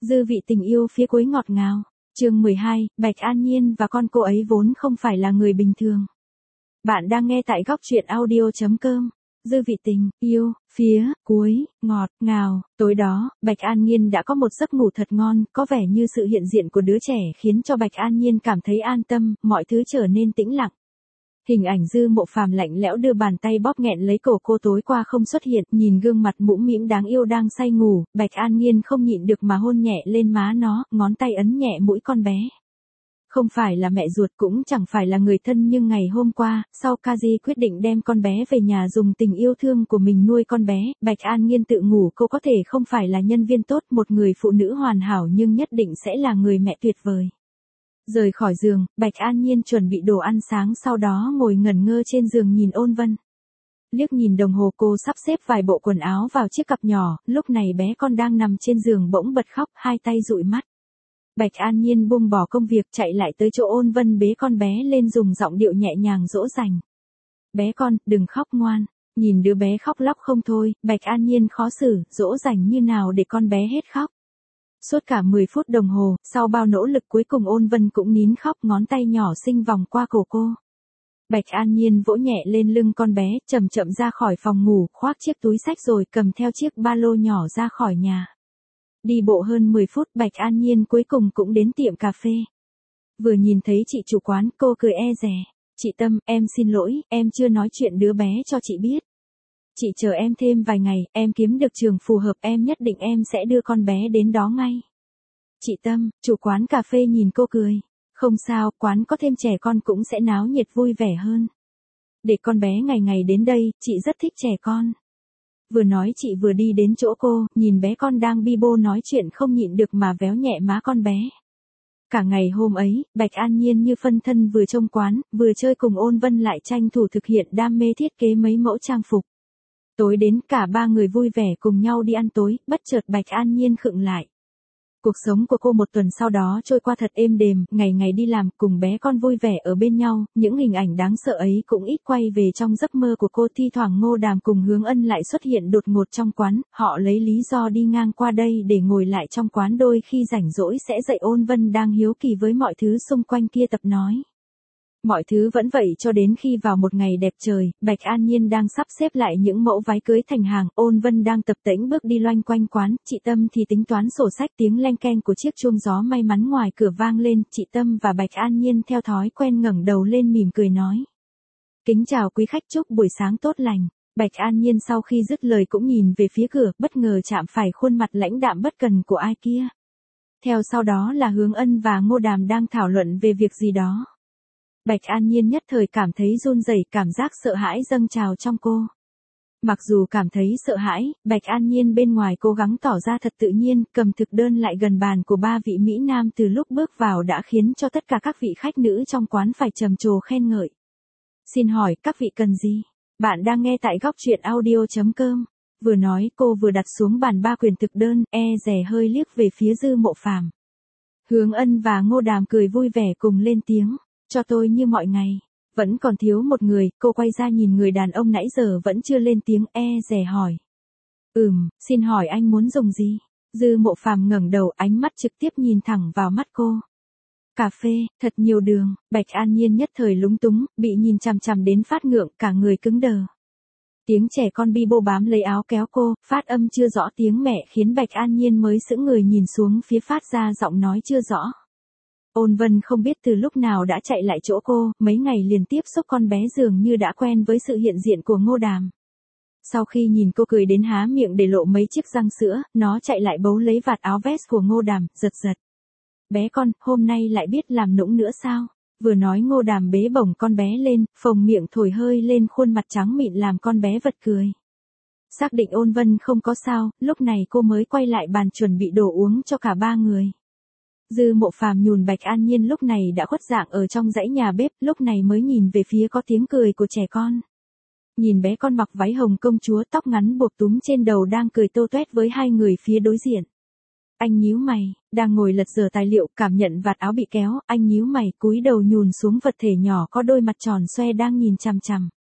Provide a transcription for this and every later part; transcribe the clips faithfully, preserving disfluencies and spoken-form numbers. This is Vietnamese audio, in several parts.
Dư vị tình yêu phía cuối ngọt ngào. Chương mười hai, Bạch An Nhiên và con cô ấy vốn không phải là người bình thường. Bạn đang nghe tại góc truyện audio chấm com. Dư vị tình yêu phía cuối ngọt ngào. Tối đó, Bạch An Nhiên đã có một giấc ngủ thật ngon, có vẻ như sự hiện diện của đứa trẻ khiến cho Bạch An Nhiên cảm thấy an tâm, mọi thứ trở nên tĩnh lặng. Hình ảnh Dư Mộ Phàm lạnh lẽo đưa bàn tay bóp nghẹn lấy cổ cô tối qua không xuất hiện, nhìn gương mặt mũm mĩm đáng yêu đang say ngủ, Bạch An Nhiên không nhịn được mà hôn nhẹ lên má nó, ngón tay ấn nhẹ mũi con bé. Không phải là mẹ ruột cũng chẳng phải là người thân, nhưng ngày hôm qua, sau Kaji quyết định đem con bé về nhà dùng tình yêu thương của mình nuôi con bé, Bạch An Nhiên tự ngủ cô có thể không phải là nhân viên tốt, một người phụ nữ hoàn hảo nhưng nhất định sẽ là người mẹ tuyệt vời. Rời khỏi giường, Bạch An Nhiên chuẩn bị đồ ăn sáng, sau đó ngồi ngẩn ngơ trên giường nhìn Ôn Vân. Liếc nhìn đồng hồ, cô sắp xếp vài bộ quần áo vào chiếc cặp nhỏ, lúc này bé con đang nằm trên giường bỗng bật khóc, hai tay dụi mắt. Bạch An Nhiên buông bỏ công việc chạy lại tới chỗ Ôn Vân bế con bé lên, dùng giọng điệu nhẹ nhàng dỗ dành. Bé con, đừng khóc ngoan. Nhìn đứa bé khóc lóc không thôi, Bạch An Nhiên khó xử, dỗ dành như nào để con bé hết khóc. Suốt cả mười phút đồng hồ, sau bao nỗ lực cuối cùng Ôn Vân cũng nín khóc, ngón tay nhỏ xinh vòng qua cổ cô. Bạch An Nhiên vỗ nhẹ lên lưng con bé, chậm chậm ra khỏi phòng ngủ, khoác chiếc túi xách rồi cầm theo chiếc ba lô nhỏ ra khỏi nhà. Đi bộ hơn mười phút, Bạch An Nhiên cuối cùng cũng đến tiệm cà phê. Vừa nhìn thấy chị chủ quán, cô cười e dè. Chị Tâm, em xin lỗi, em chưa nói chuyện đứa bé cho chị biết. Chị chờ em thêm vài ngày, em kiếm được trường phù hợp em nhất định em sẽ đưa con bé đến đó ngay. Chị Tâm, chủ quán cà phê nhìn cô cười. Không sao, quán có thêm trẻ con cũng sẽ náo nhiệt vui vẻ hơn. Để con bé ngày ngày đến đây, chị rất thích trẻ con. Vừa nói chị vừa đi đến chỗ cô, nhìn bé con đang bi bô nói chuyện không nhịn được mà véo nhẹ má con bé. Cả ngày hôm ấy, Bạch An Nhiên như phân thân, vừa trông quán, vừa chơi cùng Ôn Vân, lại tranh thủ thực hiện đam mê thiết kế mấy mẫu trang phục. Tối đến, cả ba người vui vẻ cùng nhau đi ăn tối, bất chợt Bạch An Nhiên khựng lại. Cuộc sống của cô một tuần sau đó trôi qua thật êm đềm, ngày ngày đi làm, cùng bé con vui vẻ ở bên nhau, những hình ảnh đáng sợ ấy cũng ít quay về trong giấc mơ của cô. Thi thoảng Ngô Đàm cùng Hướng Ân lại xuất hiện đột ngột trong quán, họ lấy lý do đi ngang qua đây để ngồi lại trong quán, đôi khi rảnh rỗi sẽ dạy Ôn Vân đang hiếu kỳ với mọi thứ xung quanh kia tập nói. Mọi thứ vẫn vậy cho đến khi vào một ngày đẹp trời, Bạch An Nhiên đang sắp xếp lại những mẫu váy cưới thành hàng, Ôn Vân đang tập tễnh bước đi loanh quanh quán, chị Tâm thì tính toán sổ sách, tiếng leng keng của chiếc chuông gió may mắn ngoài cửa vang lên, chị Tâm và Bạch An Nhiên theo thói quen ngẩng đầu lên mỉm cười nói. Kính chào quý khách, chúc buổi sáng tốt lành. Bạch An Nhiên sau khi dứt lời cũng nhìn về phía cửa, bất ngờ chạm phải khuôn mặt lãnh đạm bất cần của ai kia. Theo sau đó là Hướng Ân và Ngô Đàm đang thảo luận về việc gì đó. Bạch An Nhiên nhất thời cảm thấy run rẩy, cảm giác sợ hãi dâng trào trong cô. Mặc dù cảm thấy sợ hãi, Bạch An Nhiên bên ngoài cố gắng tỏ ra thật tự nhiên, cầm thực đơn lại gần bàn của ba vị mỹ nam từ lúc bước vào đã khiến cho tất cả các vị khách nữ trong quán phải trầm trồ khen ngợi. Xin hỏi, các vị cần gì? Bạn đang nghe tại góc truyện audio chấm com. Vừa nói cô vừa đặt xuống bàn ba quyển thực đơn, e dè hơi liếc về phía Dư Mộ Phàm. Hướng Ân và Ngô Đàm cười vui vẻ cùng lên tiếng. Cho tôi như mọi ngày. Vẫn còn thiếu một người, cô quay ra nhìn người đàn ông nãy giờ vẫn chưa lên tiếng, e dè hỏi. Ừm, xin hỏi anh muốn dùng gì? Dư Mộ Phàm ngẩng đầu, ánh mắt trực tiếp nhìn thẳng vào mắt cô. Cà phê, thật nhiều đường. Bạch An Nhiên nhất thời lúng túng, bị nhìn chằm chằm đến phát ngượng, cả người cứng đờ. Tiếng trẻ con bi bô bám lấy áo kéo cô, phát âm chưa rõ tiếng mẹ khiến Bạch An Nhiên mới sững người nhìn xuống phía phát ra giọng nói chưa rõ. Ôn Vân không biết từ lúc nào đã chạy lại chỗ cô, mấy ngày liên tiếp xúc con bé dường như đã quen với sự hiện diện của Ngô Đàm. Sau khi nhìn cô cười đến há miệng để lộ mấy chiếc răng sữa, nó chạy lại bấu lấy vạt áo vest của Ngô Đàm, giật giật. Bé con, hôm nay lại biết làm nũng nữa sao? Vừa nói Ngô Đàm bế bổng con bé lên, phồng miệng thổi hơi lên khuôn mặt trắng mịn làm con bé vật cười. Xác định Ôn Vân không có sao, lúc này cô mới quay lại bàn chuẩn bị đồ uống cho cả ba người. Dư Mộ Phàm nhùn Bạch An Nhiên lúc này đã khuất dạng ở trong dãy nhà bếp, lúc này mới nhìn về phía có tiếng cười của trẻ con. Nhìn bé con mặc váy hồng công chúa, tóc ngắn buộc túm trên đầu đang cười tô toét với hai người phía đối diện. Anh nhíu mày, đang ngồi lật dở tài liệu, cảm nhận vạt áo bị kéo, anh nhíu mày, cúi đầu nhùn xuống vật thể nhỏ có đôi mặt tròn xoe đang nhìn chằm chằm.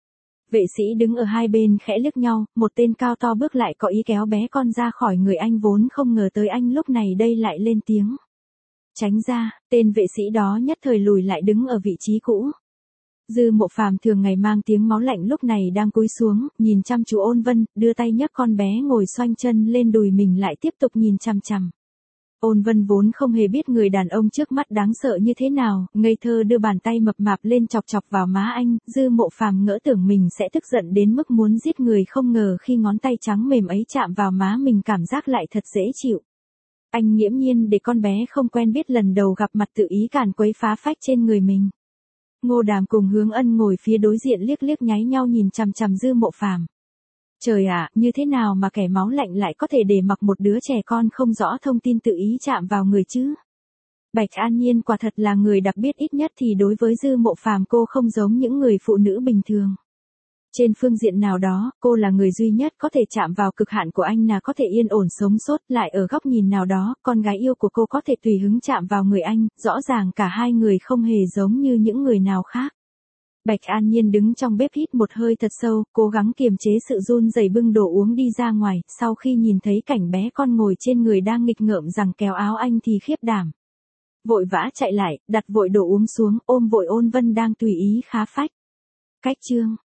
Vệ sĩ đứng ở hai bên khẽ liếc nhau, một tên cao to bước lại có ý kéo bé con ra khỏi người anh vốn không ngờ tới anh lúc này đây lại lên tiếng. Tránh ra, tên vệ sĩ đó nhất thời lùi lại đứng ở vị trí cũ. Dư Mộ Phàm thường ngày mang tiếng máu lạnh lúc này đang cúi xuống, nhìn chăm chú Ôn Vân, đưa tay nhấc con bé ngồi xoanh chân lên đùi mình lại tiếp tục nhìn chằm chằm. Ôn Vân vốn không hề biết người đàn ông trước mắt đáng sợ như thế nào, ngây thơ đưa bàn tay mập mạp lên chọc chọc vào má anh, Dư Mộ Phàm ngỡ tưởng mình sẽ tức giận đến mức muốn giết người không ngờ khi ngón tay trắng mềm ấy chạm vào má mình cảm giác lại thật dễ chịu. Anh nghiễm nhiên để con bé không quen biết lần đầu gặp mặt tự ý càn quấy phá phách trên người mình. Ngô Đàm cùng Hướng Ân ngồi phía đối diện liếc liếc nháy nhau nhìn chằm chằm Dư Mộ Phàm. Trời ạ, như thế nào mà kẻ máu lạnh lại có thể để mặc một đứa trẻ con không rõ thông tin tự ý chạm vào người chứ? Bạch An Nhiên quả thật là người đặc biệt, ít nhất thì đối với Dư Mộ Phàm cô không giống những người phụ nữ bình thường. Trên phương diện nào đó, cô là người duy nhất có thể chạm vào cực hạn của anh là có thể yên ổn sống sót, lại ở góc nhìn nào đó, con gái yêu của cô có thể tùy hứng chạm vào người anh, rõ ràng cả hai người không hề giống như những người nào khác. Bạch An Nhiên đứng trong bếp hít một hơi thật sâu, cố gắng kiềm chế sự run rẩy bưng đồ uống đi ra ngoài, sau khi nhìn thấy cảnh bé con ngồi trên người đang nghịch ngợm rằng kéo áo anh thì khiếp đảm. Vội vã chạy lại, đặt vội đồ uống xuống, ôm vội Ôn Vân đang tùy ý khá phách. Cách chương